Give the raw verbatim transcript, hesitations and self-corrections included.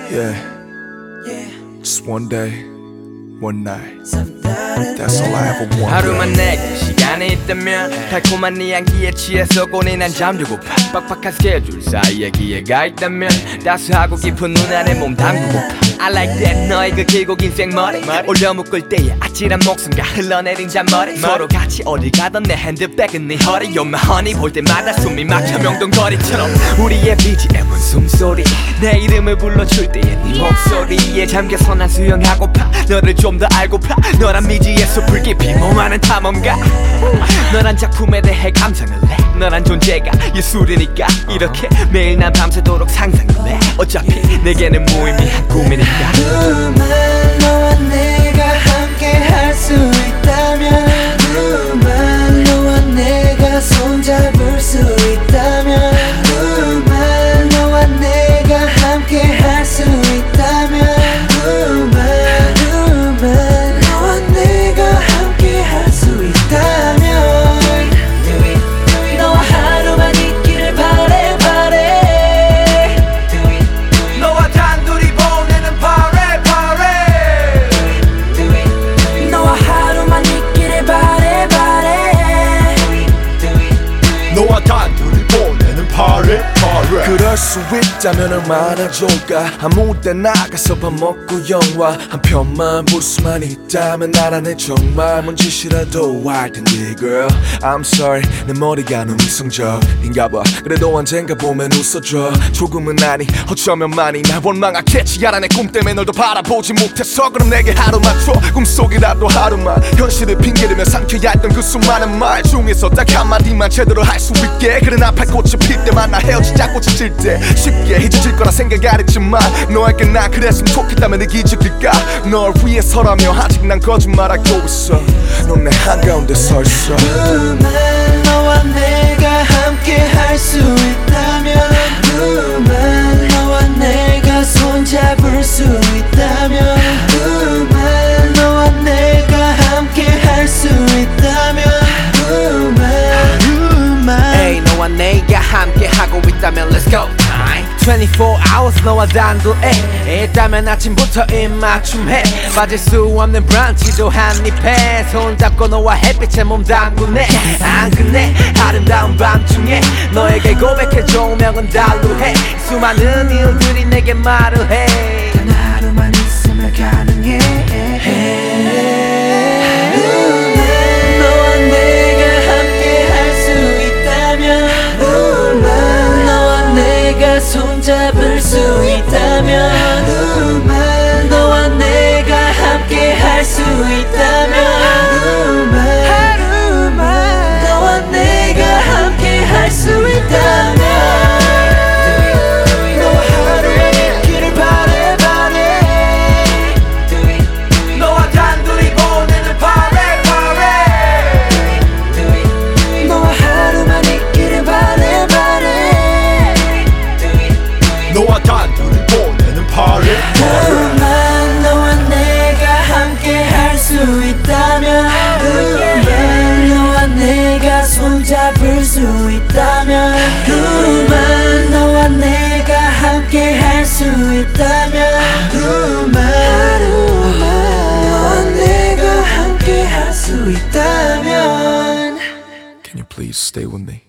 Yeah, just one day, one night. That's all I ever wanted. 하루만 내게 시간이 있다면 달콤한 네 향기에 취해서 고뇌 난 잠들고파. 빡빡한 스케줄 사이에 기회가 있다면 따스하고 깊은 눈 안에 몸 담그고파. I like that 너의 그 길고 긴 생머리 올려 묶을 때의 아찔한 목숨과 흘러내린 잔머리 서로 같이 어딜 가던 내 핸드백은 네 허리 You're my honey 볼 때마다 숨이 막혀 명동거리처럼 우리의 비지엠은 숨소리 내 이름을 불러줄 때의 네 목소리에 잠겨서 난 수영하고파 너를 좀 더 알고파 너란 미지의 숲을 깊이 몸하는 탐험가 너란 작품에 대해 감상을 해 너란 존재가 예술이니까 이렇게 매일 난 밤새도록 상상을 해 어차피 내게는 무의미한 꿈이니까 누구만 너와 내가 함께 할 수 있다면 누구만 너와 내가 손잡을 수 있다면 누구만 너와 내가 함께 할 수 있다면 누구만 누구만 너와 내가 함께 할 수 있다면 너와 하루만 있기를 바래 바래 너와 단둘이 보내는 파레 파레 너와 하루만 있기를 바래 바래 너와 단둘이 보내는 파레 파레 그럴 수 있다면 얼마나 좋을까 아무 때 나가서 밥 먹고 영화 한 편만 볼 수만 있다면 나라네 정말 뭔 짓이라도 할 텐데 girl I'm sorry 내 머리가 너무 이성적인가 봐 그래도 언젠가 보면 웃어줘 조금은 아니 어쩌면 많이 날 원망하겠지 알아 내 꿈 때문에 널 더 바라보지 못해서 그럼 내게 하루만 줘 꿈속이라도 하루만 현실을 핑계대며 삼켜야 했던 그 수많은 말 중에서 딱 한마디만 제대로 할 수 있게 그래 나팔 꽃이 필 때만 나 헤어지자 꽃이 질 때 쉽게 잊어질 거라 생각 안 했지만 너에게 난 그랬으면 좋겠다면 내 기적일까 널 위해서라며 아직 난 거짓말하고 있어 넌 내 한가운데 서 있어 누구만 너와 내가 함께 할 수 있다면 누구만 너와 내가 손잡을 수 있다면 누구만 너와 내가 함께 할 수 있다면 누구만 누구만 Hey 너와 내가 함께 하고 있다면 Let's go time twenty-four hours 너와 단둘에 있다면 아침부터 입맞춤해 빠질 수 없는 브런치도 한입해 손잡고 너와 햇빛에 몸 담그네 안 끝내 아름다운 밤중에 너에게 고백해 조명은 달루해 수많은 일들이 내게 말을 해 단 하루만 있으면 가능해 너와 내가 함께 할 수 있다면 누구만 너와 내가 손잡을 수 있다면 누구만 너와 내가 함께 할 수 있다면 누구만 하루만 너와 내가 함께 할 수 있다면 너와 하루만 있기를 바래 바래 너와 단둘이 보내는 파레 파레 너와 하루만 있기를 바래 바래 너와 단둘이 보내는 파레 누구만 너와 내가 함께 할 수 있다면 누구만 너와 내가 손잡을 수 있다면 누구만 너와 내가 함께 할 수 있다면 누구만 하루만 너와 내가 함께 할 수 있다면 Can you please stay with me?